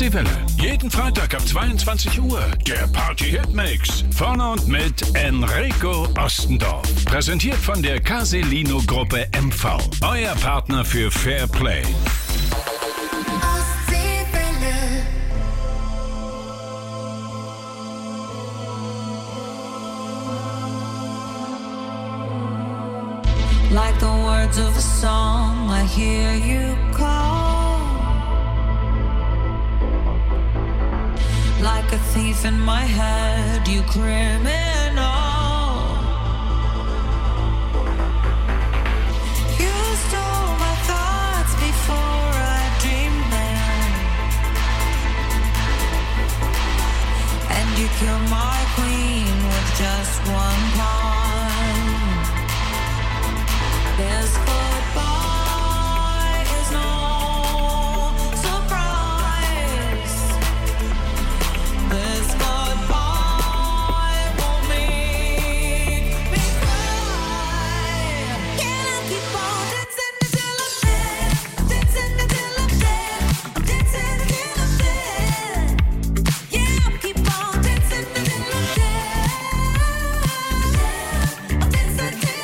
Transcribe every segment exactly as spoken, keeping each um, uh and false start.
die Welle. Jeden Freitag ab zweiundzwanzig Uhr. Der Party-Hit-Mix. Vorne und mit Enrico Ostendorf. Präsentiert von der Caselino-Gruppe M V. Euer Partner für Fair Play. Like the words of a song, I hear you call. Like a thief in my head, you criminal. You stole my thoughts before I dreamed them, and you killed my queen with just one pawn. This goodbye is no surprise. This goodbye won't make me cry. Can I keep on dancing until I'm dead? Dancing until I'm dead. I'm dancing until I'm dead. Yeah, I'll keep on dancing until I'm dead. I'm dancing until I'm dead.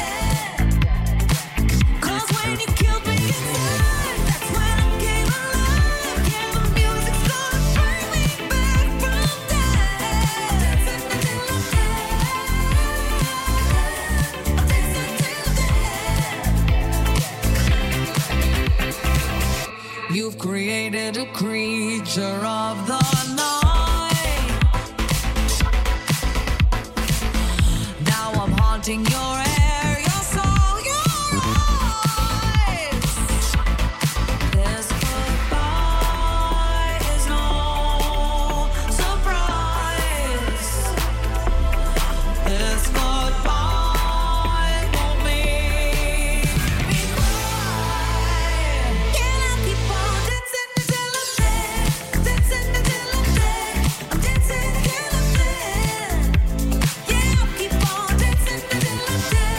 You've created a creature of the night. Now I'm haunting your air, your soul, your eyes. This goodbye is no surprise. This goodbye won't make me cry. Can I keep on dancing until I'm dead? Dancing until I'm dead. I'm dancing until I'm dead. Yeah, I'll keep on dancing until I'm dead.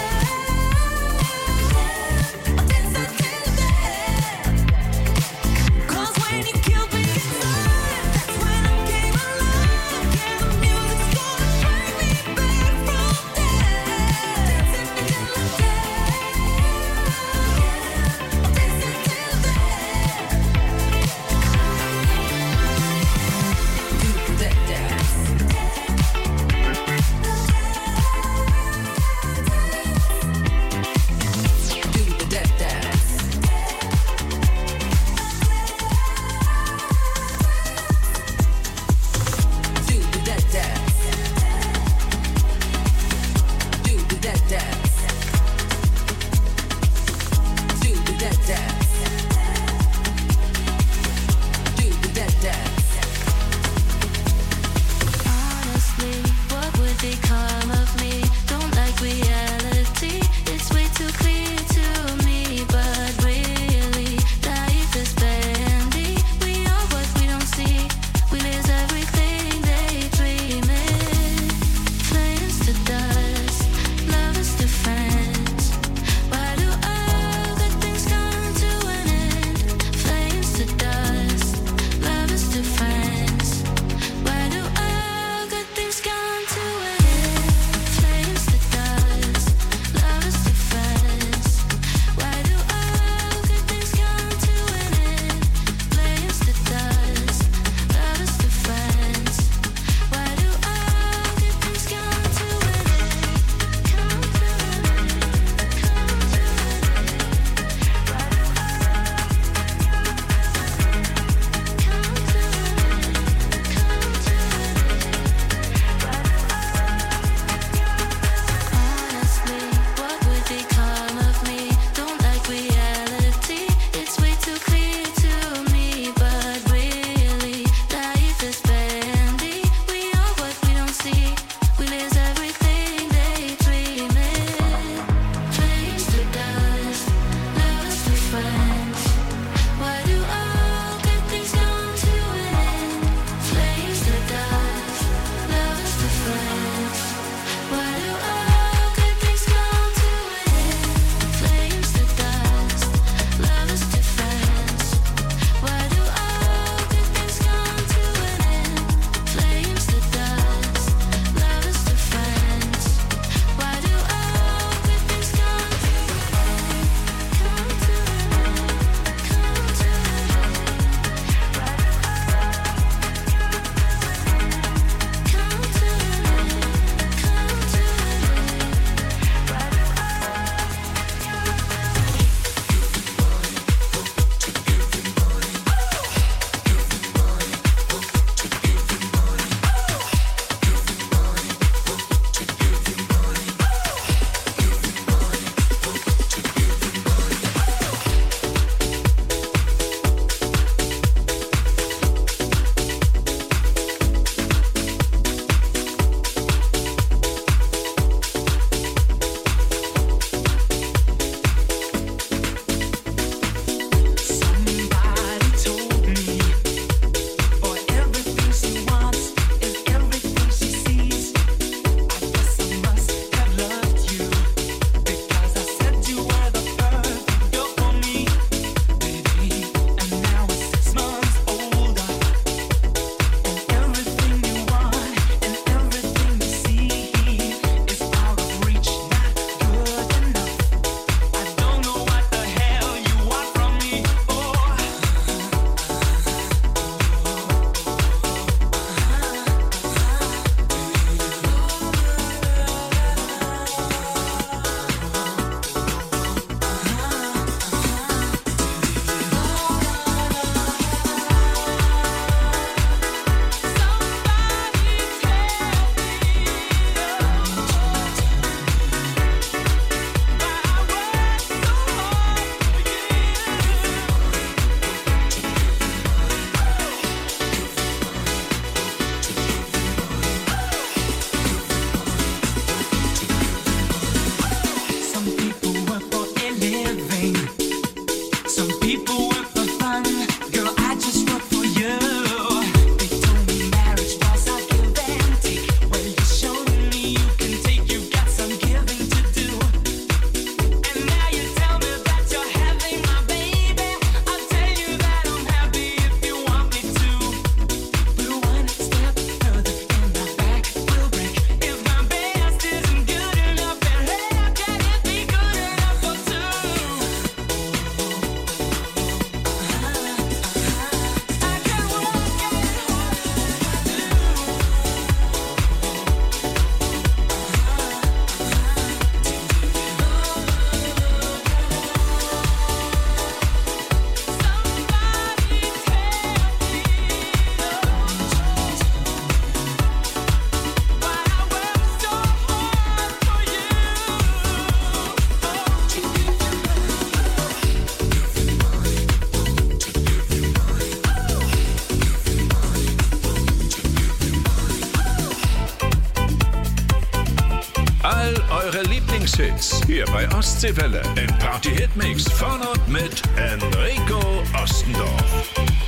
Lieblingshits hier bei Ostseewelle. Im Party-Hitmix von und mit Enrico Ostendorf.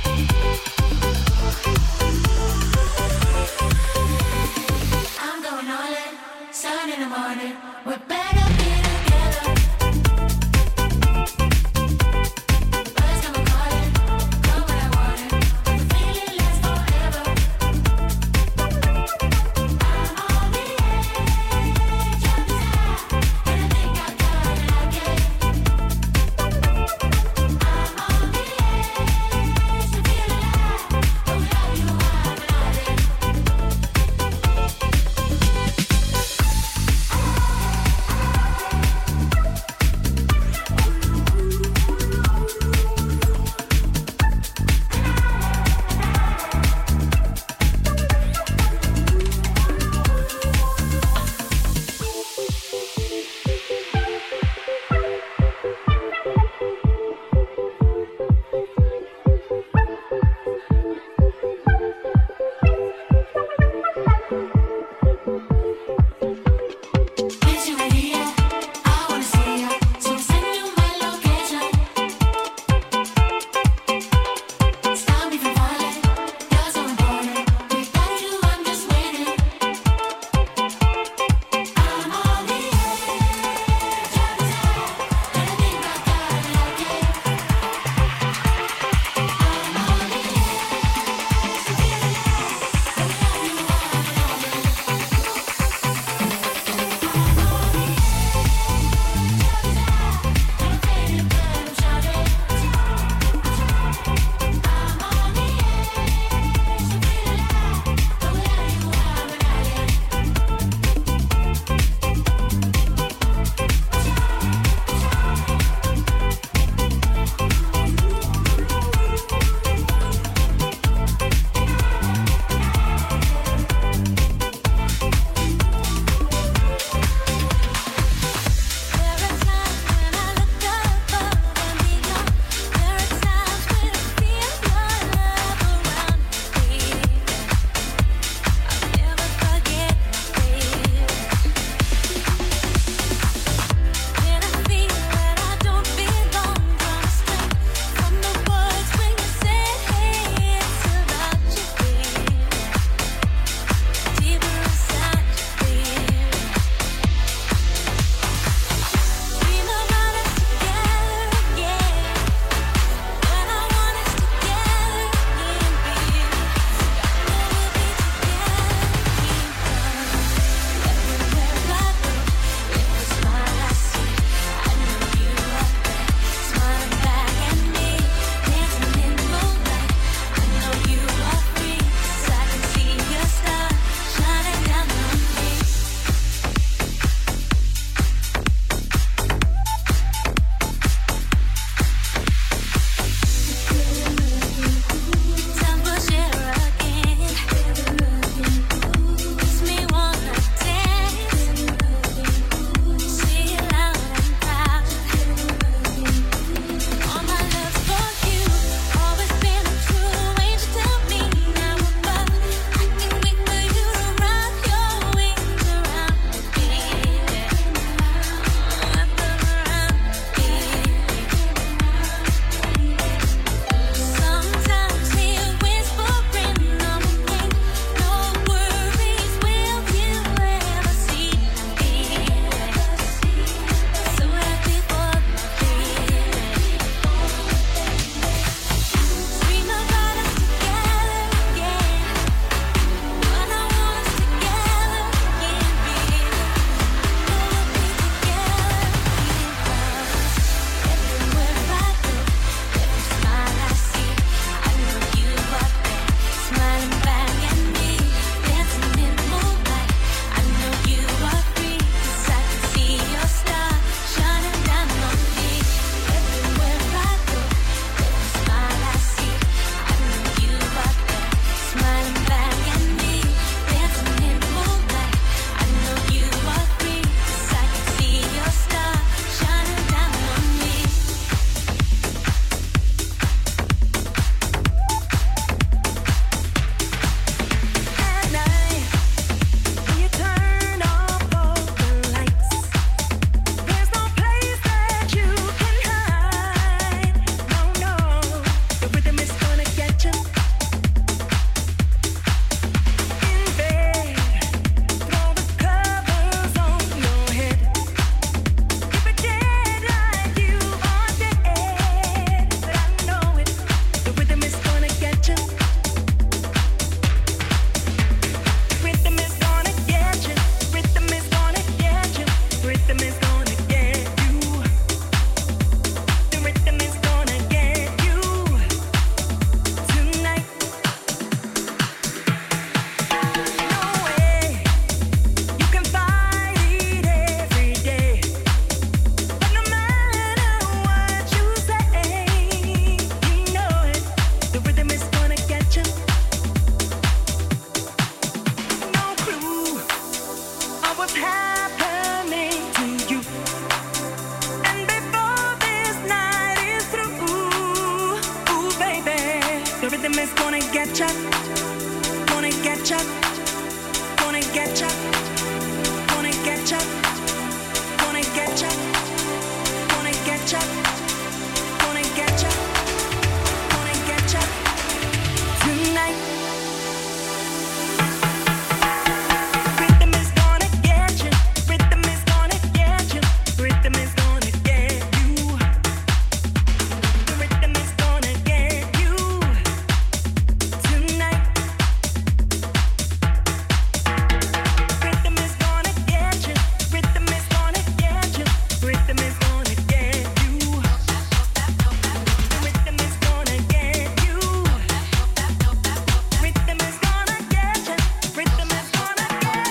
I'm going all in, sun in the morning. We're better be together. Birds come a calling, come when I want it. The feeling lasts forever. I'm on the edge of desire, and I think I got it again. I'm on the edge is gonna get ya, gonna get ya, gonna get ya, gonna get ya, gonna get ya, gonna get ya, gonna get ya, gonna get ya tonight. Rhythm is gonna get you, rhythm is gonna get you, rhythm is gonna get you. The rhythm is gonna get you tonight. Rhythm is gonna get you, rhythm is gonna get you, rhythm is gonna get you. The rhythm is gonna get you. Rhythm is gonna get you, rhythm is gonna get you.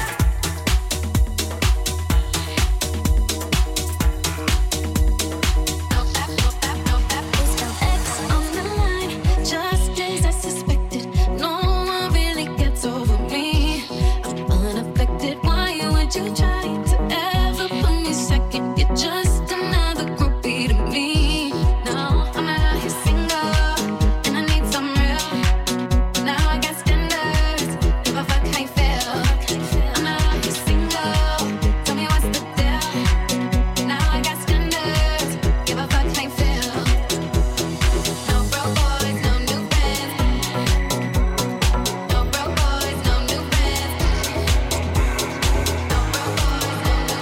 X on the line, just as I suspected. No one really gets over me. I'm unaffected. Why would you try to ever put me second? You're just another groupie to me. No, I'm not out here single, and I need some real. Now I got standards. Give a fuck how you feel. I'm not out here single. Tell me what's the deal. Now I got standards. Give a fuck how you feel. No broke boys, no new friends. No broke boys, no new friends. No broke boys, no new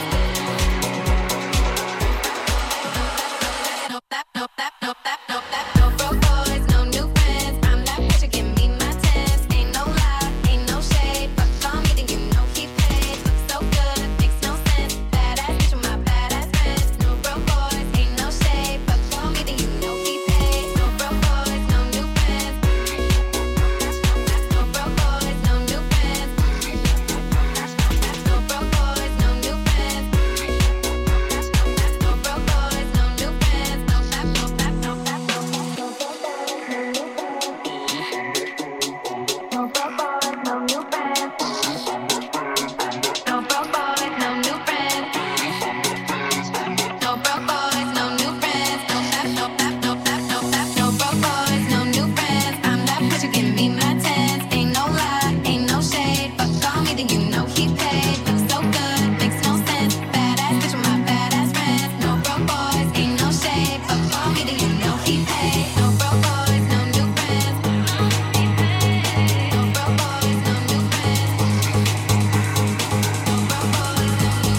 friends. No that, no that, no that, no that. No broke boys, no new friends. I'm that bitch, you give me my tens. Ain't no lie, ain't no shade. Fuck on me, then you know he paid. Look so good, makes no sense. Badass bitch with my badass friends. No broke boys, ain't no shade. Fuck on me, then you know he paid. No broke boys, no new friends. No broke boys, no new friends. No broke boys, no new friends. No broke boys, no new friends. No that, no that, no that, no that. No broke boys, no new friends. No broke boys, no new friends. No broke boys, no new friends. No that, no that, no that, no that. No broke boys, no new friends. I'm that bitch, you give me my tens. Ain't no lie, ain't no shade. Fuck on me, then you know he paid. Look so good, makes no sense. Badass bitch with my badass friends. No broke boys, ain't no shade. Fuck on me, then you know he paid. No broke boys, no new friends. No broke boys, no new friends. No broke boys, no new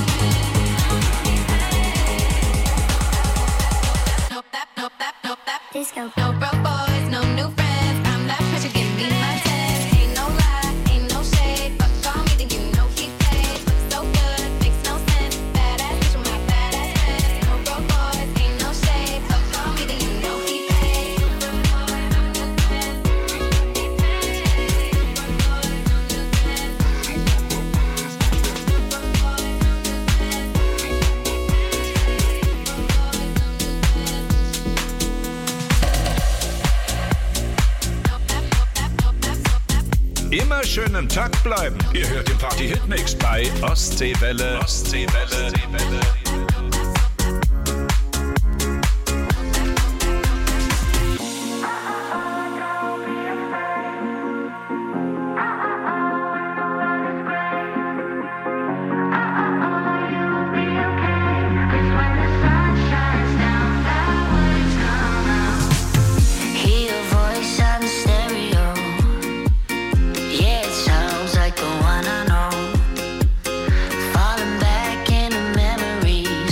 friends. No that, no that, no that. Disco. No broke boys, no new friends. I'm that bitch, you give me my tens. Ain't no lie, ain't no shade. Fuck on me, then you know he paid. Look so good, makes no sense. Badass bitch with my badass friends. No broke boys, ain't no shade. Fuck on me, then you know he paid. No broke boys, no new friends. No broke boys, no new friends. No broke boys, no new Immer schön im Takt bleiben. Ihr hört den Party-Hitmix bei Ostseewelle. Ostseewelle. Ostseewelle. Hear your voice on the stereo. Yeah, it sounds like the one I know. Falling back into memories.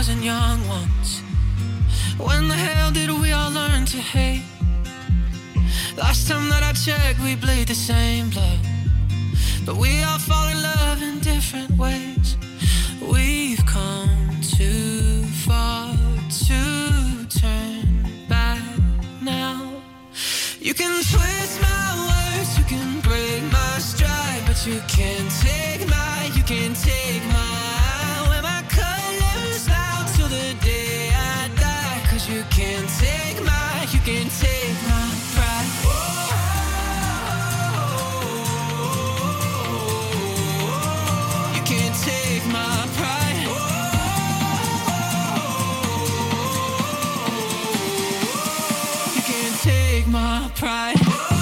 wasn't young once. When the hell did we all learn to hate? Last time that I checked, we bleed the same blood, but we all fall in love in different ways. We've come too far to turn back now. You can twist my words, you can break my stride, but you can't take my, you can't take my, wear my colors out till the day I die. Cause you can't take my, you can't take my pride. You can't take my pride. You can't take my pride.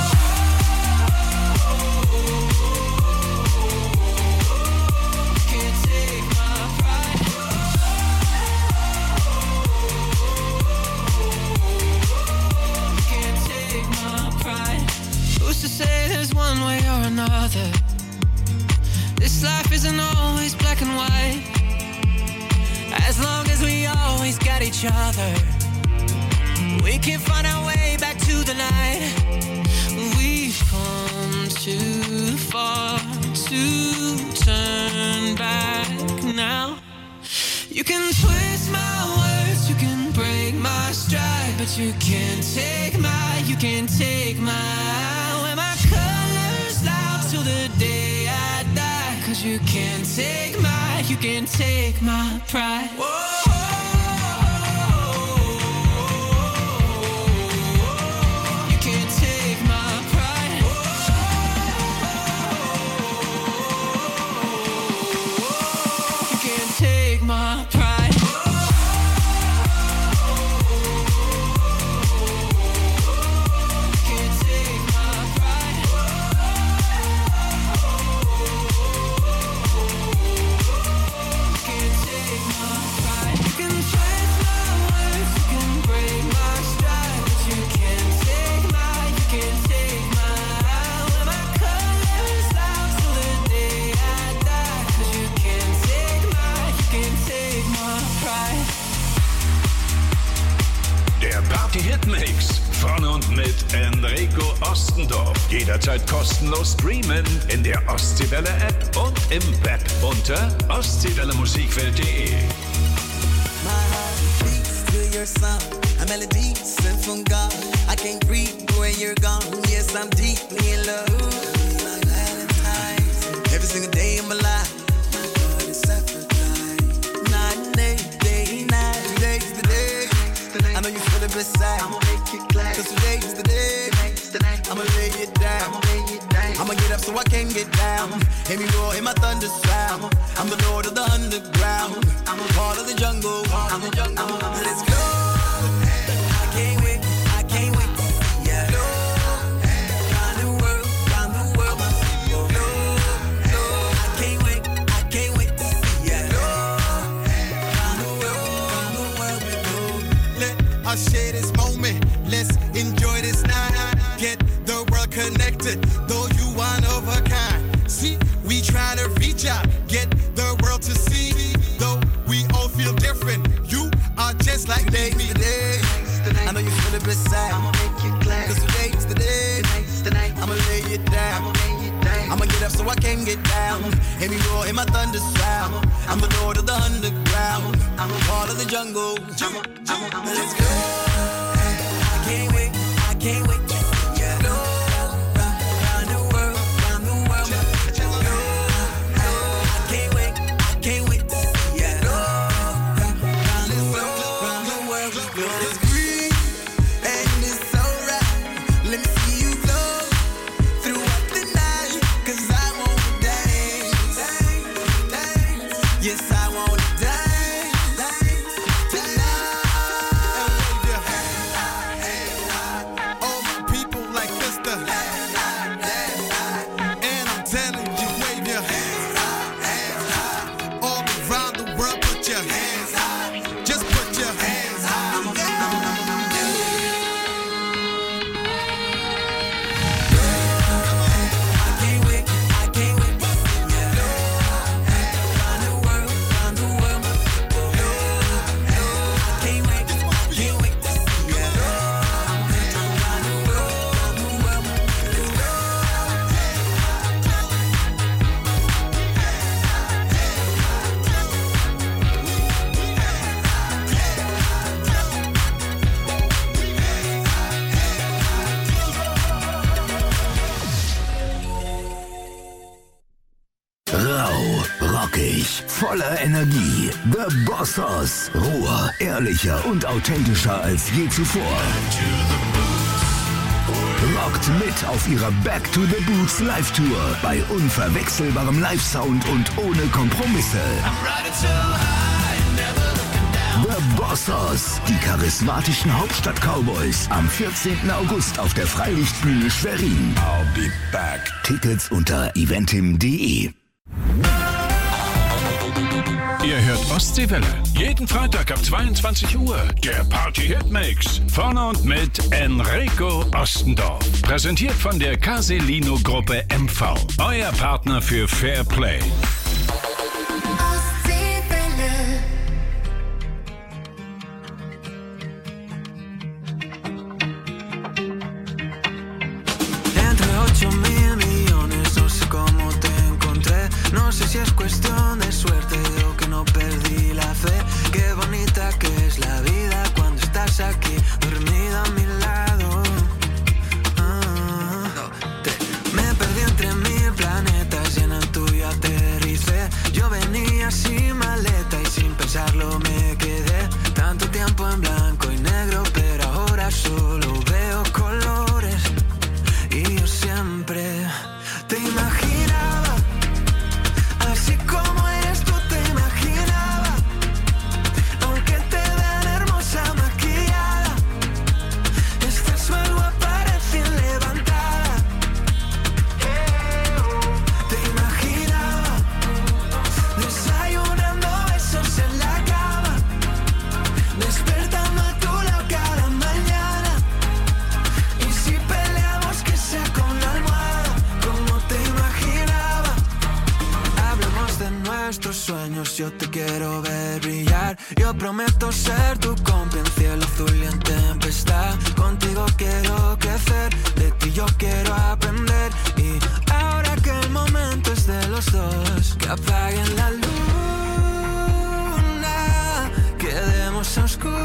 To say there's one way or another. This life isn't always black and white. As long as we always got each other, we can find our way back to the light. We've come too far to turn back now. You can twist my words, you can break my stride, but you can't take my, you can't take my, wear my colors loud till the day I die. Cause you can't take my, you can't take my pride. You can't take my pride. You can't take my pride. Hitmix von und mit Enrico Ostendorf. Jederzeit kostenlos streamen in der Ostseewelle App und im Web unter ostseewelle musikwelt punkt de. My heart beats to your song, a melody sent from God. I can't breathe when you're gone. Yes, I'm deeply in love. Like Valentine's. Every single day of my life, my God is sacrificed. Night and day, day, night. Today's the day. I know you feel it beside. I'ma make it glad. Cause today's the day. I'ma lay it down. I'ma get up so I can get down. Hear me roar in my thunder sound. I'm the lord of the underground. I'm a part of the jungle. I'm the jungle. Let's go. I can't wait. I can't wait. Yeah. Go. Round the world. Round the world. Go. Go. I can't wait. I can't wait. Yeah. Go. Round the world. Round the world we go. Let us share this moment. Let's enjoy this night. Get the world connected. Though you one of a kind. See, we try to reach out. Get the world to see. Though we all feel different. You are just like they today. I know you feel it beside. I'ma make it glad. Cause today's the day. I'ma lay it down. I'ma get up so I can get down. Hear me roar in my thunder sound. I'm the lord of the underground. I'm a part of the jungle. Let's go. I can't wait. I can't wait. Yeah. Go. Round the world. Round the world. Go. Go. I can't wait. I can't wait. Yeah. Go. Round the world. Round the world. Go. It's green and it's alright. Let me see you glow throughout the night. Cause I wanna dance. Dance. Yes, I wanna dance. Tonight. All my people. Lebendig, voller Energie. The Bossos. Roher, ehrlicher und authentischer als je zuvor. Rockt mit auf ihrer Back to the Boots Live-Tour bei unverwechselbarem Live-Sound und ohne Kompromisse. The Bossos, die charismatischen Hauptstadt-Cowboys, am vierzehnten August auf der Freilichtbühne Schwerin. I'll be back. Tickets unter eventim punkt de. Ihr hört Ostseewelle. Jeden Freitag ab zweiundzwanzig Uhr. Der Party-Hitmix. Von und mit Enrico Ostendorf. Präsentiert von der Caselino-Gruppe M V. Euer Partner für Fair Play. Entre ocho mil millones, no sé cómo te encontré. No sé si es cuestión de suerte o que no perdí la fe. Qué bonita que es la vida cuando estás aquí, dormida a mi lado. Ah, te- me perdí entre mil planetas y en el tuyo aterricé. Yo venía sin maleta y sin pensarlo me quedé. Tanto tiempo en blanco y negro, pero ahora solo veo colores. Y yo siempre te imaginaba, así como eres tú te imaginaba. Aunque te vean hermosa maquillada, estás más guapa recién levantada. Te imaginaba desayunando besos en la cama, despertando a tu lado cada mañana. Y si peleamos que sea con la almohada, como te imaginaba. Hablemos de nuestros sueños, yo te quiero ver brillar. Yo prometo ser tu compa en cielo azul y en tempestad. Contigo quiero crecer, de ti yo quiero aprender. Y ahora que el momento es de los dos, que apaguen la luna, quedemos a oscuras.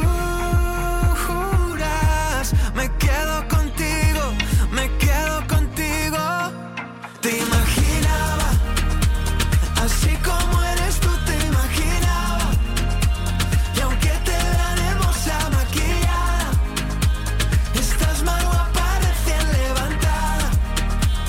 Me quedo contigo, me quedo contigo. Te imaginaba, así como eres tú te imaginaba. Y aunque te vean hermosa maquillada, estás más guapa recién levantada.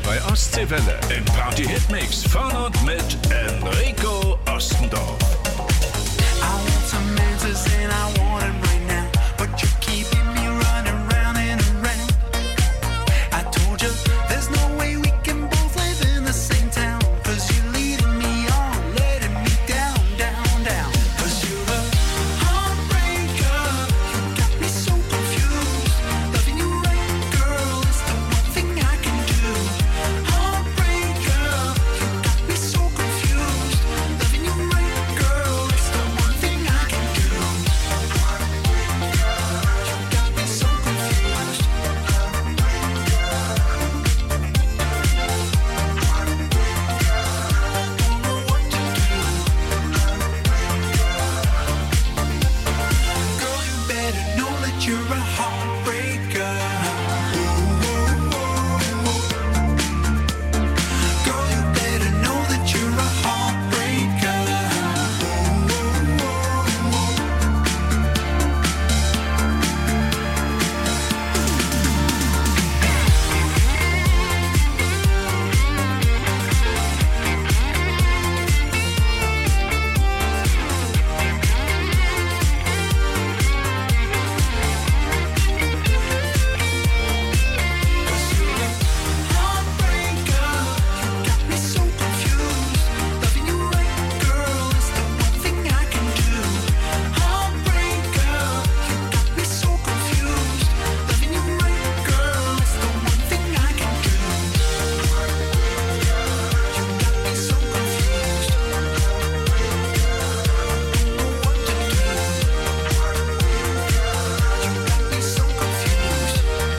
bei Ostseewelle. Im Party-Hitmix von und mit Enrico Ostendorf. I want some answers and I want them right now, but you're keeping me running round and around. I told you there's no way we can both live in the same town, 'cause you're leading me on, letting me down, down, down. 'Cause you're the heartbreaker, you got me so confused. Loving you right, girl, is the one thing I can do. Heartbreaker, you got me so confused. Loving you right, girl, is the one thing I can do. You got me so confused. Girl, you better know that you're a heartbreaker. Girl, you better know that you're a heartbreaker. Heartbreaker, you got me so confused. Loving you right, girl, is the one thing I can do. Heartbreaker, you got me so confused. Loving you right, girl, is the one thing I can do. You got me so confused. Don't know what to do. You got me so confused.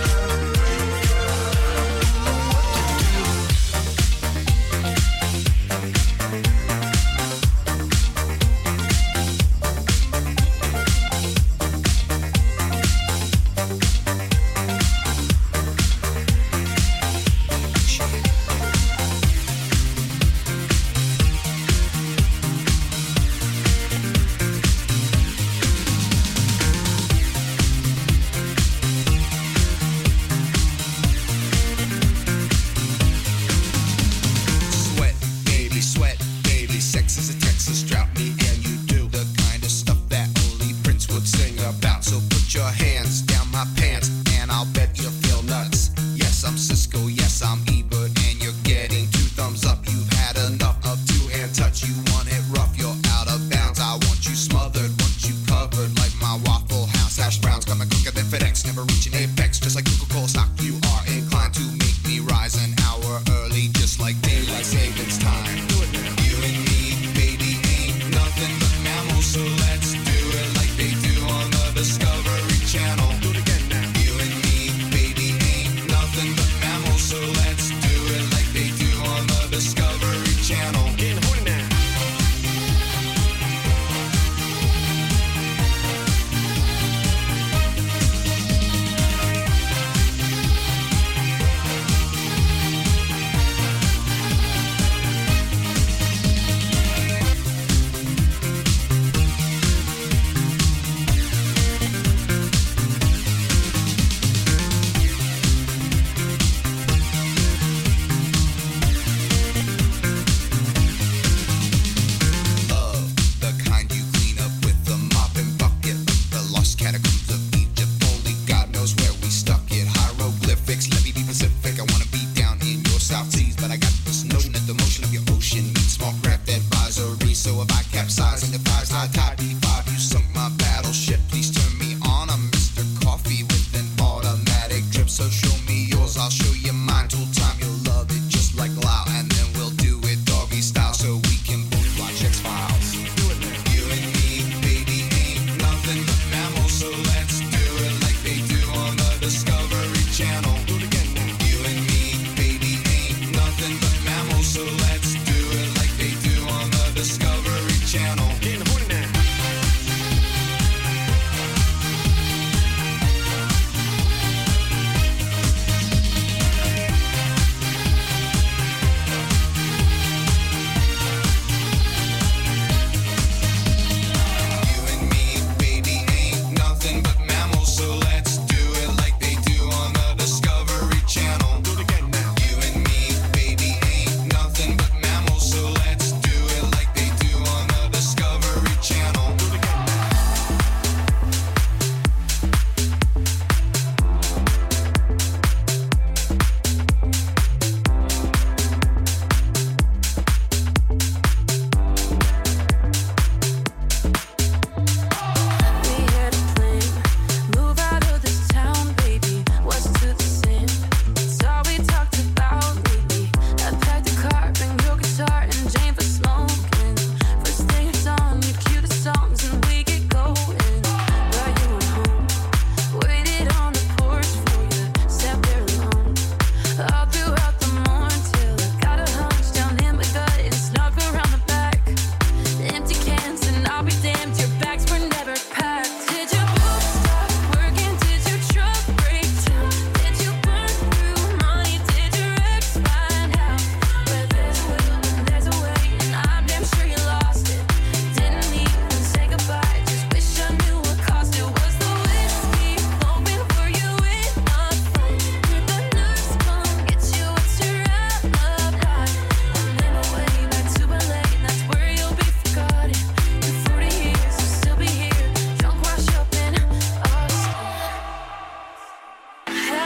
Sweat, baby, sweat, baby. Sex is a Texas drought. Me and you do the kind of stuff that only Prince would sing about. So put your hands down my pants, and I'll bet you feel nuts. Yes, I'm Cisco. Yes, I'm Ebert, and you're getting two thumbs up. You've had enough of two-hand touch. You want it rough, you're out of bounds. I want you smothered, want you covered like my Waffle House hash browns. Coming quicker than FedEx, never reaching apex. Just like Coca-Cola stock, you are inclined to make me rise an hour early, just like daylight savings time. You and me, baby, ain't nothing but mammals, so let's do it like they do on the Discovery Channel. Do it again now. You and me, baby, ain't nothing but mammals, so let's do it like they do on the Discovery Channel. Getting horny now.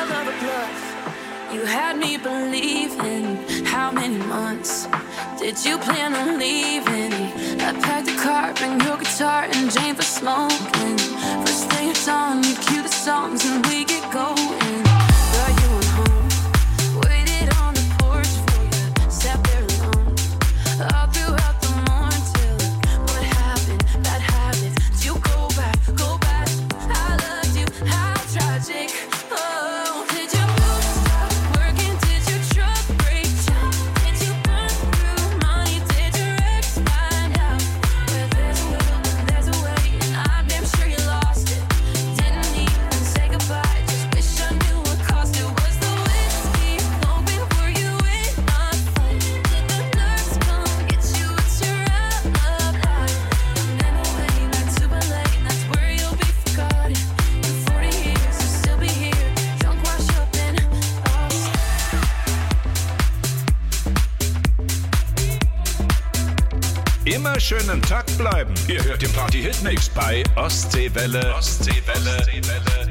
all of the bluff. You had me believing. How many months did you plan on leaving? I packed a car, bring your guitar and Jane for smoking. First thing at dawn, you cue the songs and we get going. Got you at home, waited on the porch for you, sat there alone all throughout the morning till what happened, bad habits. Did you go back, go back? I loved you, how tragic. Oh, did you stop working? Did your truck break down? Did you burn through money? Did your ex find out? Where there's a will, there's a way, and I'm damn sure you lost it. Didn't even say goodbye, just wish I knew what cost it. Was the whiskey open? Were you in a fight? Did the nurse come get you? It's your out of life. And then away back to Ballet, and that's where you'll be forgotten. In forty years, you'll still be here, drunk, washed up, and lost. Immer schön im Takt bleiben. Ihr hört den Party-Hitmix bei Ostseewelle. Ostseewelle. Ostseewelle.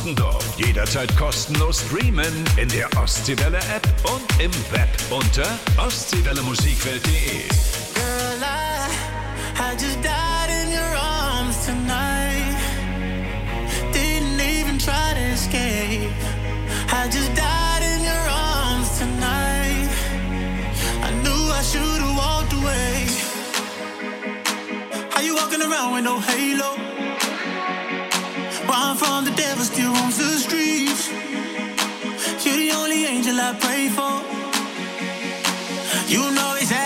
Ostendorf. Jederzeit kostenlos streamen in der Ostseewelle-App und im Web unter ostseewelle musikwelt punkt de. Girl, I, I just died in your arms tonight. Didn't even try to escape. I just died in your arms tonight. I knew I should have walked away. How you walking around with no halo? Run from the devil, still roams the streets. You're the only angel I pray for. You know exactly